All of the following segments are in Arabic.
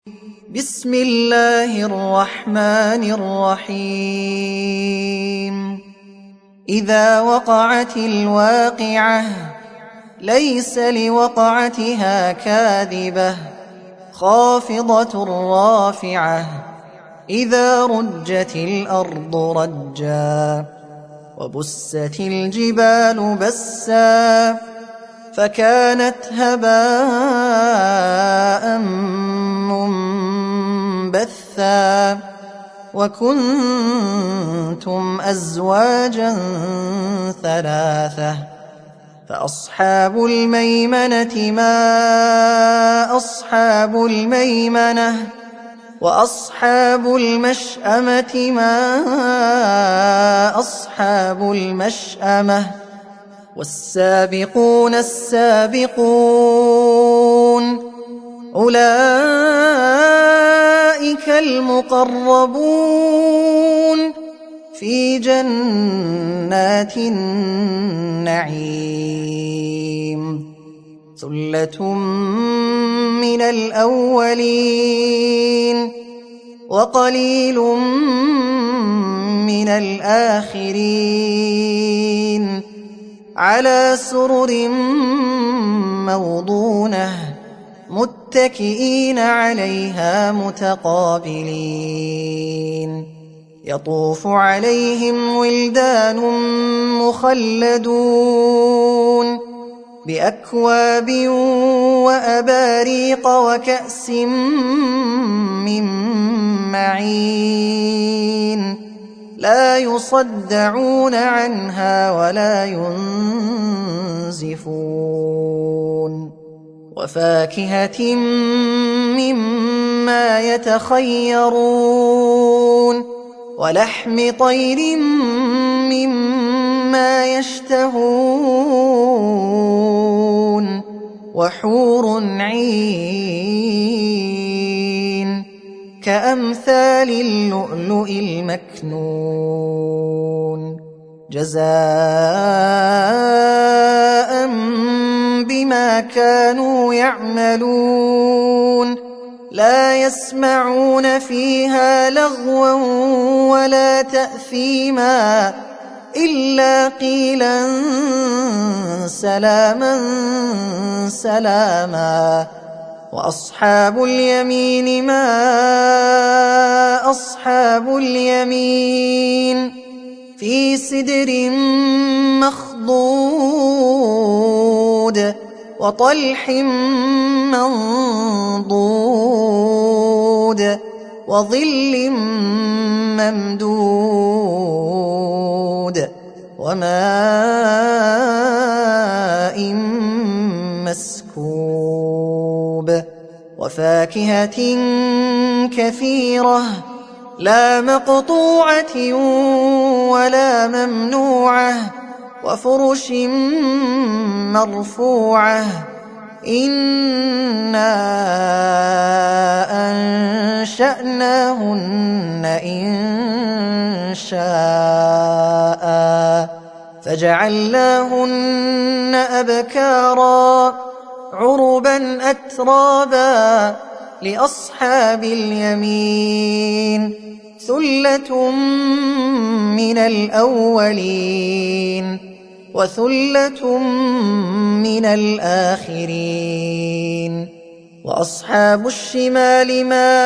بسم الله الرحمن الرحيم إذا وقعت الواقعة ليس لوقعتها كاذبة خافضة رافعة إذا رجت الأرض رجا وبست الجبال بسا فكانت هباء منبثا وكنتم أزواجا ثلاثة فأصحاب الميمنة ما أصحاب الميمنة وأصحاب المشأمة ما أصحاب المشأمة والسابقون السابقون أولئك المقربون في جنات النعيم ثلة من الأولين وقليل من الآخرين على سرر موضونة متكئين عليها متقابلين يطوف عليهم ولدان مخلدون بأكواب وأباريق وكأس من معين لا يصدعون عنها ولا ينزفون وفاكهة مما يتخيرون ولحم طير مما يشتهون وحور عين كأمثال اللؤلؤ المكنون جزاء بما كانوا يعملون لا يسمعون فيها لغوا ولا تأثيما إلا قيلا سلاما سلاما وأصحاب اليمين ما أصحاب اليمين في سدر مخضود وطلح منضود وظل ممدود وماء مسكوب وفاكهة كثيرة لا مقطوعة ولا ممنوعة وفرش مرفوعة إنا أنشأناهن إن شاء فجعلناهن أبكارا عربا أترابا لأصحاب اليمين ثلة من الأولين وثلة من الآخرين وأصحاب الشمال ما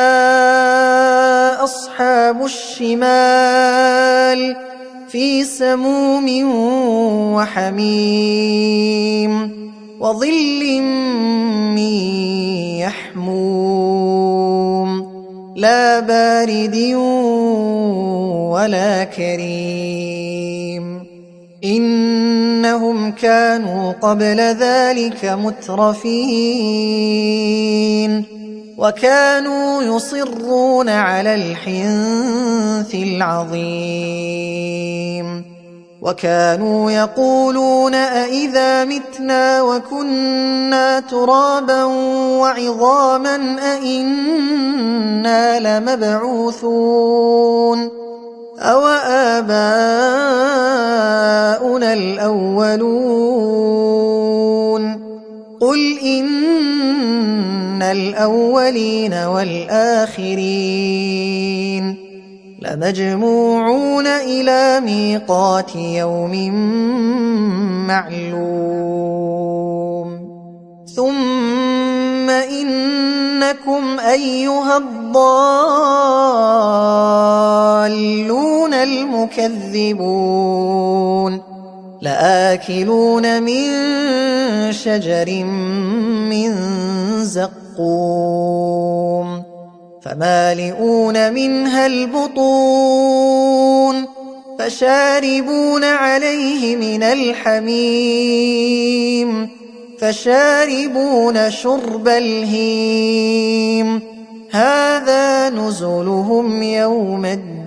أصحاب الشمال في سموم وحميم وظل من يحموم لا بارد ولا كريم إنهم كانوا قبل ذلك مترفين وكانوا يصرون على الحنث العظيم وكانوا يقولون أئذا متنا وكنا ترابا وعظاما أئنا لمبعوثون أو آباؤنا الأولون قل إن الأولين والآخرين لمجموعون إلى ميقات يوم معلوم ثم إنكم أيها الضالون المكذبون لآكلون من شجر من زقوم فمالئون منها البطون فشاربون عليه من الحميم فشاربون شرب الهيم هذا نزلهم يوم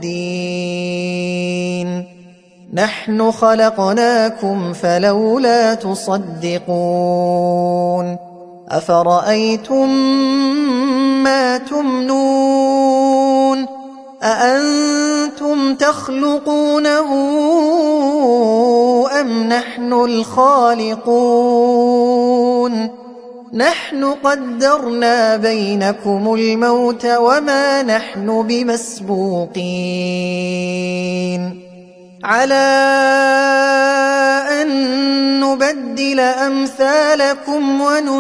الدين نحن خلقناكم فلولا تصدقون أفرأيتم ما تمنون أأنتم تخلقونه أم نحن الخالقون نحن قدرنا بينكم الموت وما نحن بمسبوقين على أن نبدل أمثالكم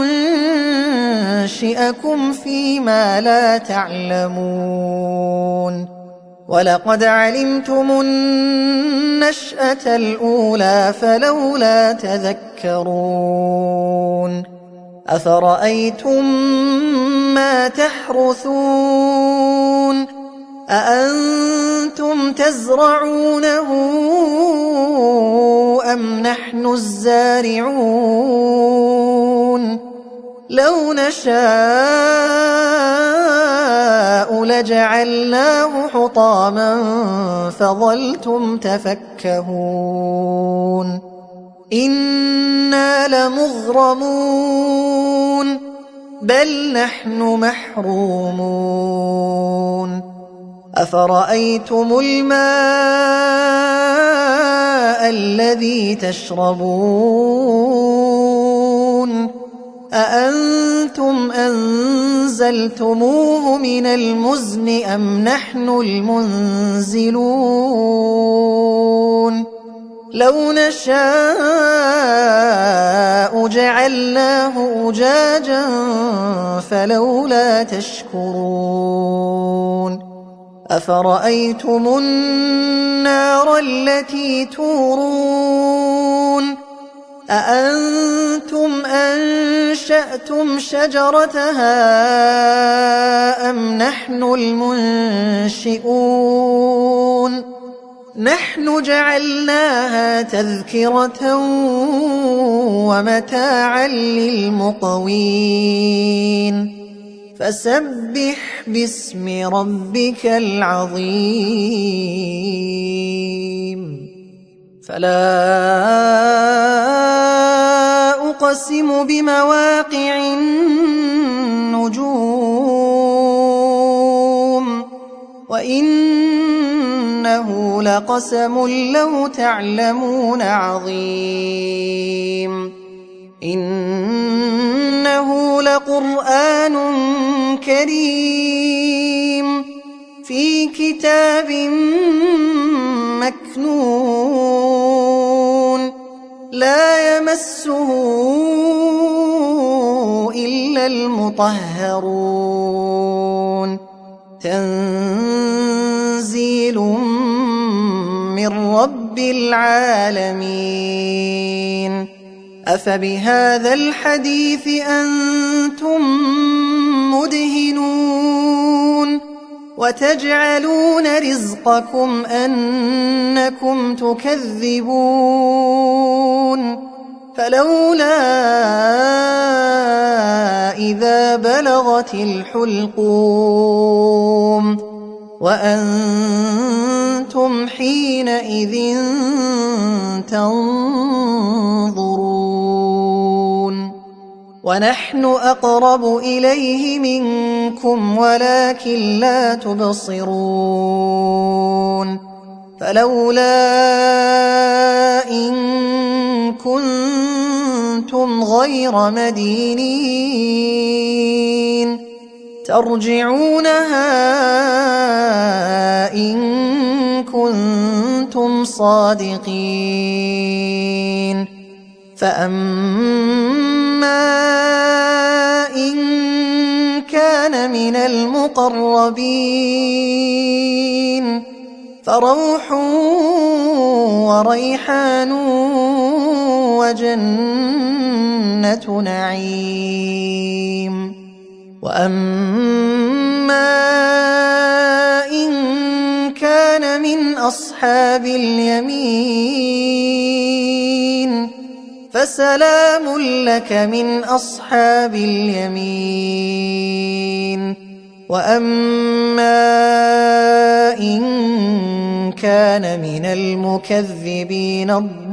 وننشئكم فيما لا تعلمون ولقد علمتم النشأة الأولى فلولا تذكرون أفرأيتم ما تحرثون أأنتم تزرعونه أم نحن الزارعون لو نشاء لجعلناه حطاما فظلتم تفكهون إنا لمغرمون بل نحن محرومون أفرأيتم الماء الذي تشربون أأنتم أنزلتموه من المزن أم نحن المنزلون لو نشاء جعلناه أجاجا فلولا تشكرون أفرأيتم النار التي تورون أأنتم أنشأتم شجرتها أم نحن المنشئون نحن جعلناها تذكرة ومتاعا للمقوين فسبح باسم ربك العظيم فلا أقسم بمواقع النجوم وإنه لقسم لو تعلمون عظيم إنه لقرآن كريم في كتاب مكنون لا يمسه إلا المطهرون تنزيل من رب العالمين أفبهذا الحديث أنتم مدهنون وتجعلون رزقكم أنكم تكذبون فلولا إذا بلغت الحلقوم وأنتم حينئذ تنظرون ونحن أقرب إليه منكم ولكن لا تبصرون فلولا إن كنتم غير مدينين ترجعونها إن كنتم صادقين فأما إن كان من المقربين فروح وريحان وجنة نعيم وأما إن كان من أصحاب اليمين فسلام لك من أصحاب اليمين وأما إن كان من المكذبين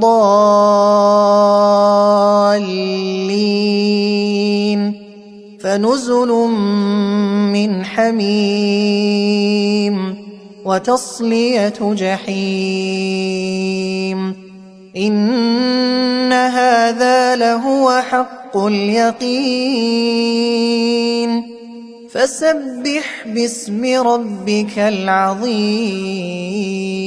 الضالين فنزل من حميم وتصلية جحيم إن هذا لهو حق اليقين فسبح باسم ربك العظيم.